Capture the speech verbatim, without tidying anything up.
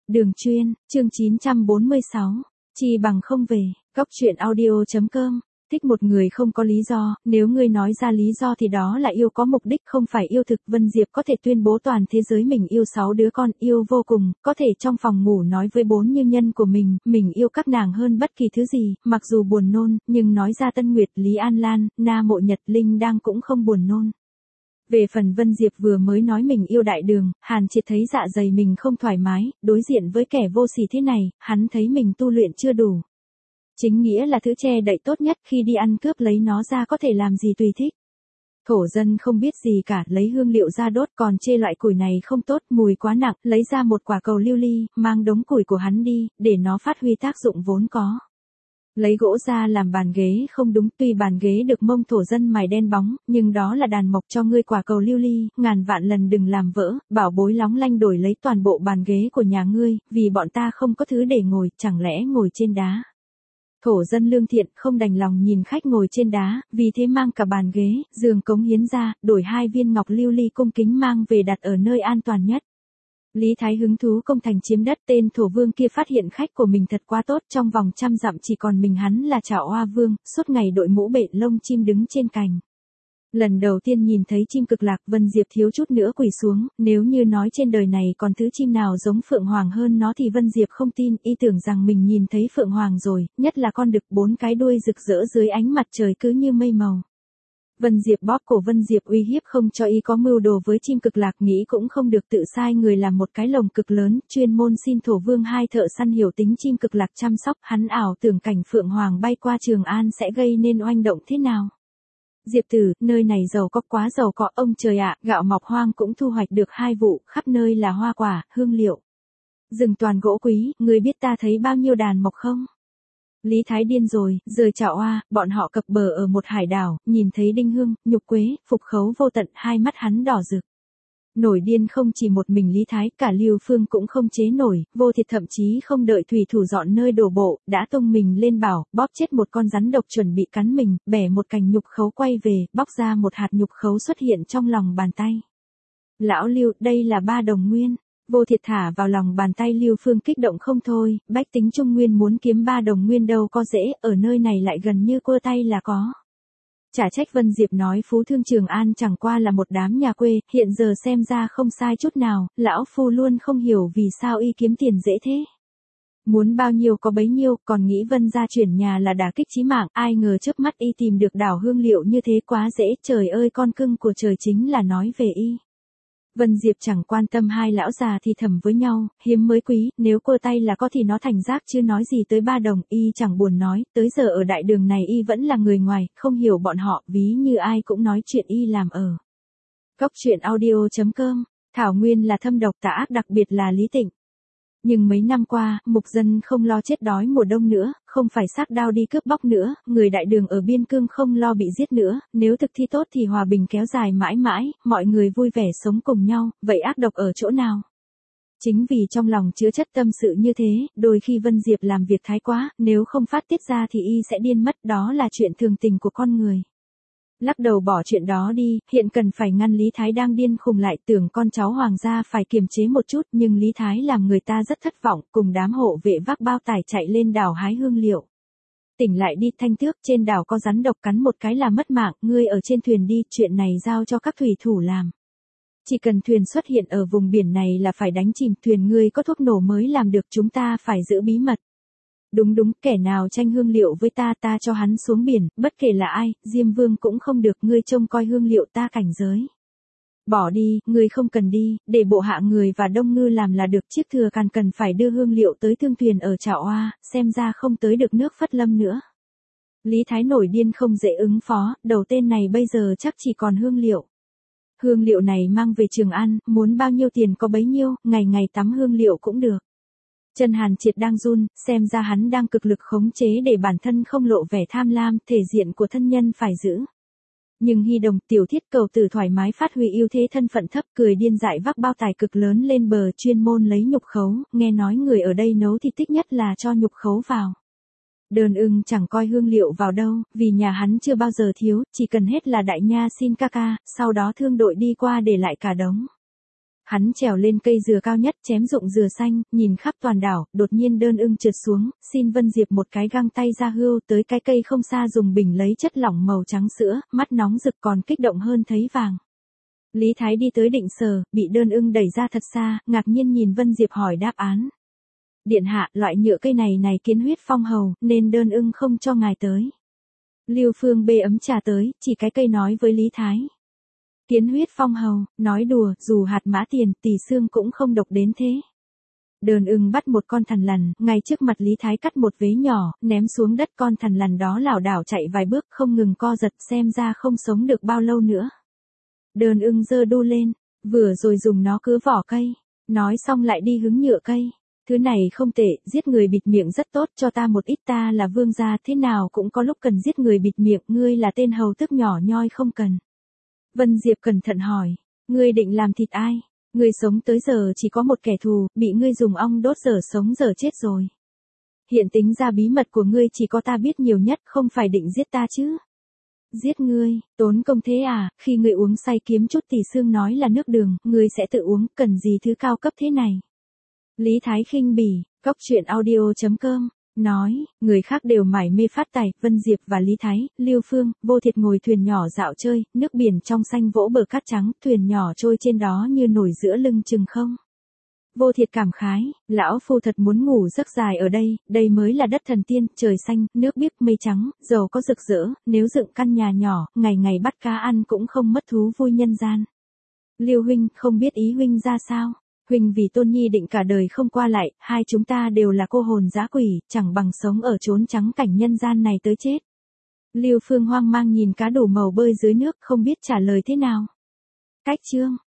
Đường chuyên, chương chín trăm bốn mươi sáu. Chi bằng không về. Góc truyện audio chấm com. Thích một người không có lý do, nếu ngươi nói ra lý do thì đó là yêu có mục đích không phải yêu thực. Vân Diệp có thể tuyên bố toàn thế giới mình yêu sáu đứa con, yêu vô cùng, có thể trong phòng ngủ nói với bốn như nhân của mình, mình yêu các nàng hơn bất kỳ thứ gì, mặc dù buồn nôn, nhưng nói ra Tân Nguyệt, Lý An Lan, Na Mộ Nhật Linh đang cũng không buồn nôn. Về phần Vân Diệp vừa mới nói mình yêu Đại Đường, Hàn Triệt thấy dạ dày mình không thoải mái, đối diện với kẻ vô sỉ thế này, hắn thấy mình tu luyện chưa đủ. Chính nghĩa là thứ che đậy tốt nhất, khi đi ăn cướp lấy nó ra có thể làm gì tùy thích. Thổ dân không biết gì cả, lấy hương liệu ra đốt, còn chê loại củi này không tốt, mùi quá nặng, lấy ra một quả cầu lưu ly, mang đống củi của hắn đi, để nó phát huy tác dụng vốn có. Lấy gỗ ra làm bàn ghế không đúng, tuy bàn ghế được mông thổ dân mài đen bóng, nhưng đó là đàn mộc, cho ngươi quả cầu lưu ly, ngàn vạn lần đừng làm vỡ, bảo bối lóng lanh đổi lấy toàn bộ bàn ghế của nhà ngươi, vì bọn ta không có thứ để ngồi, chẳng lẽ ngồi trên đá. Thổ dân lương thiện không đành lòng nhìn khách ngồi trên đá, vì thế mang cả bàn ghế, giường cống hiến ra, đổi hai viên ngọc lưu ly cung kính mang về đặt ở nơi an toàn nhất. Lý Thái hứng thú công thành chiếm đất, tên thổ vương kia phát hiện khách của mình thật quá tốt, trong vòng trăm dặm chỉ còn mình hắn là Trảo Oa Vương, suốt ngày đội mũ bệ lông chim đứng trên cành. Lần đầu tiên nhìn thấy chim cực lạc, Vân Diệp thiếu chút nữa quỳ xuống, nếu như nói trên đời này còn thứ chim nào giống Phượng Hoàng hơn nó thì Vân Diệp không tin, y tưởng rằng mình nhìn thấy Phượng Hoàng rồi, nhất là con đực bốn cái đuôi rực rỡ dưới ánh mặt trời cứ như mây màu. Vân Diệp bóp cổ Vân Diệp uy hiếp không cho y có mưu đồ với chim cực lạc, nghĩ cũng không được, tự sai người làm một cái lồng cực lớn, chuyên môn xin thổ vương hai thợ săn hiểu tính chim cực lạc chăm sóc, hắn ảo tưởng cảnh Phượng Hoàng bay qua Trường An sẽ gây nên oanh động thế nào. Diệp tử, nơi này giàu có, quá giàu có, ông trời ạ, gạo mọc hoang cũng thu hoạch được hai vụ, khắp nơi là hoa quả, hương liệu. Rừng toàn gỗ quý, người biết ta thấy bao nhiêu đàn mộc không? Lý Thái điên rồi, rời Trảo Oa, bọn họ cập bờ ở một hải đảo, nhìn thấy đinh hương, nhục quế, phục khấu vô tận, hai mắt hắn đỏ rực. Nổi điên không chỉ một mình Lý Thái, cả Lưu Phương cũng không chế nổi, Vô Thiệt thậm chí không đợi thủy thủ dọn nơi đổ bộ, đã tung mình lên bảo, bóp chết một con rắn độc chuẩn bị cắn mình, bẻ một cành nhục khấu quay về, bóc ra một hạt nhục khấu xuất hiện trong lòng bàn tay. Lão Lưu, đây là ba đồng nguyên. Vô Thiệt thả vào lòng bàn tay Lưu Phương kích động không thôi, bách tính Trung Nguyên muốn kiếm ba đồng nguyên đâu có dễ, ở nơi này lại gần như cua tay là có. Chả trách Vân Diệp nói phú thương Trường An chẳng qua là một đám nhà quê, hiện giờ xem ra không sai chút nào, lão phu luôn không hiểu vì sao y kiếm tiền dễ thế. Muốn bao nhiêu có bấy nhiêu, còn nghĩ Vân gia chuyển nhà là đả kích chí mạng, ai ngờ chớp mắt y tìm được đảo hương liệu như thế quá dễ, trời ơi con cưng của trời chính là nói về y. Vân Diệp chẳng quan tâm hai lão già thì thầm với nhau, hiếm mới quý, nếu cua tay là có thì nó thành rác chứ nói gì tới ba đồng, y chẳng buồn nói, tới giờ ở đại đường này y vẫn là người ngoài, không hiểu bọn họ, ví như ai cũng nói chuyện y làm ở. Góc truyện audio chấm com, Thảo Nguyên là thâm độc tà ác, đặc biệt là Lý Tịnh. Nhưng mấy năm qua, mục dân không lo chết đói mùa đông nữa, không phải xác đao đi cướp bóc nữa, người đại đường ở biên cương không lo bị giết nữa, nếu thực thi tốt thì hòa bình kéo dài mãi mãi, mọi người vui vẻ sống cùng nhau, vậy ác độc ở chỗ nào? Chính vì trong lòng chứa chất tâm sự như thế, đôi khi Vân Diệp làm việc thái quá, nếu không phát tiết ra thì y sẽ điên mất, đó là chuyện thường tình của con người. Lắc đầu bỏ chuyện đó đi, hiện cần phải ngăn Lý Thái đang điên khùng lại, tưởng con cháu hoàng gia phải kiềm chế một chút, nhưng Lý Thái làm người ta rất thất vọng, cùng đám hộ vệ vác bao tải chạy lên đảo hái hương liệu. Tỉnh lại đi Thanh Tước, trên đảo có rắn độc cắn một cái là mất mạng, ngươi ở trên thuyền đi, chuyện này giao cho các thủy thủ làm. Chỉ cần thuyền xuất hiện ở vùng biển này là phải đánh chìm, thuyền ngươi có thuốc nổ mới làm được, chúng ta phải giữ bí mật. Đúng đúng, kẻ nào tranh hương liệu với ta ta cho hắn xuống biển, bất kể là ai, Diêm Vương cũng không được, ngươi trông coi hương liệu ta cảnh giới. Bỏ đi, ngươi không cần đi, để bộ hạ người và Đông Ngư làm là được, chiếc thừa càn cần phải đưa hương liệu tới thương thuyền ở Trảo Oa, xem ra không tới được nước Phất Lâm nữa. Lý Thái nổi điên không dễ ứng phó, đầu tên này bây giờ chắc chỉ còn hương liệu. Hương liệu này mang về Trường An, muốn bao nhiêu tiền có bấy nhiêu, ngày ngày tắm hương liệu cũng được. Chân Hàn Triệt đang run, xem ra hắn đang cực lực khống chế để bản thân không lộ vẻ tham lam, thể diện của thân nhân phải giữ. Nhưng Hy Đồng, Tiểu Thiết cầu tử thoải mái phát huy ưu thế thân phận thấp, cười điên dại vác bao tải cực lớn lên bờ, chuyên môn lấy nhục khấu, nghe nói người ở đây nấu thì thích nhất là cho nhục khấu vào. Đơn Ưng chẳng coi hương liệu vào đâu, vì nhà hắn chưa bao giờ thiếu, chỉ cần hết là đại nha xin ca ca, sau đó thương đội đi qua để lại cả đống. Hắn trèo lên cây dừa cao nhất, chém rụng dừa xanh, nhìn khắp toàn đảo, đột nhiên Đơn Ưng trượt xuống, xin Vân Diệp một cái găng tay ra hưu tới cái cây không xa dùng bình lấy chất lỏng màu trắng sữa, mắt nóng rực còn kích động hơn thấy vàng. Lý Thái đi tới định sờ, bị Đơn Ưng đẩy ra thật xa, ngạc nhiên nhìn Vân Diệp hỏi đáp án. Điện hạ, loại nhựa cây này này kiến huyết phong hầu, nên Đơn Ưng không cho ngài tới. Lưu Phương bê ấm trà tới, chỉ cái cây nói với Lý Thái. Kiến huyết phong hầu, nói đùa, dù hạt mã tiền, tỷ xương cũng không độc đến thế. Đơn Ưng bắt một con thằn lằn, ngay trước mặt Lý Thái cắt một vế nhỏ, ném xuống đất, con thằn lằn đó lảo đảo chạy vài bước, không ngừng co giật, xem ra không sống được bao lâu nữa. Đơn Ưng giơ đu lên, vừa rồi dùng nó cứa vỏ cây, nói xong lại đi hứng nhựa cây. Thứ này không tệ, giết người bịt miệng rất tốt, cho ta một ít, ta là vương gia, thế nào cũng có lúc cần giết người bịt miệng, ngươi là tên hầu tước nhỏ nhoi không cần. Vân Diệp cẩn thận hỏi, ngươi định làm thịt ai? Ngươi sống tới giờ chỉ có một kẻ thù, bị ngươi dùng ong đốt giờ sống giờ chết rồi. Hiện tính ra bí mật của ngươi chỉ có ta biết nhiều nhất, không phải định giết ta chứ? Giết ngươi, tốn công thế à, khi ngươi uống say kiếm chút tỷ xương nói là nước đường, ngươi sẽ tự uống, cần gì thứ cao cấp thế này? Lý Thái khinh bỉ, góc truyện audio chấm com, nói, người khác đều mải mê phát tài, Vân Diệp và Lý Thái, Lưu Phương, Vô Thiệt ngồi thuyền nhỏ dạo chơi, nước biển trong xanh vỗ bờ cát trắng, thuyền nhỏ trôi trên đó như nổi giữa lưng chừng không. Vô Thiệt cảm khái, lão phu thật muốn ngủ giấc dài ở đây, đây mới là đất thần tiên, trời xanh, nước biếc mây trắng, dầu có rực rỡ, nếu dựng căn nhà nhỏ, ngày ngày bắt cá ăn cũng không mất thú vui nhân gian. Lưu huynh, không biết ý huynh ra sao? Huynh vì Tôn Nhi định cả đời không qua lại, hai chúng ta đều là cô hồn dã quỷ, chẳng bằng sống ở chốn trắng cảnh nhân gian này tới chết. Lưu Phương hoang mang nhìn cá đủ màu bơi dưới nước, không biết trả lời thế nào. Cách chương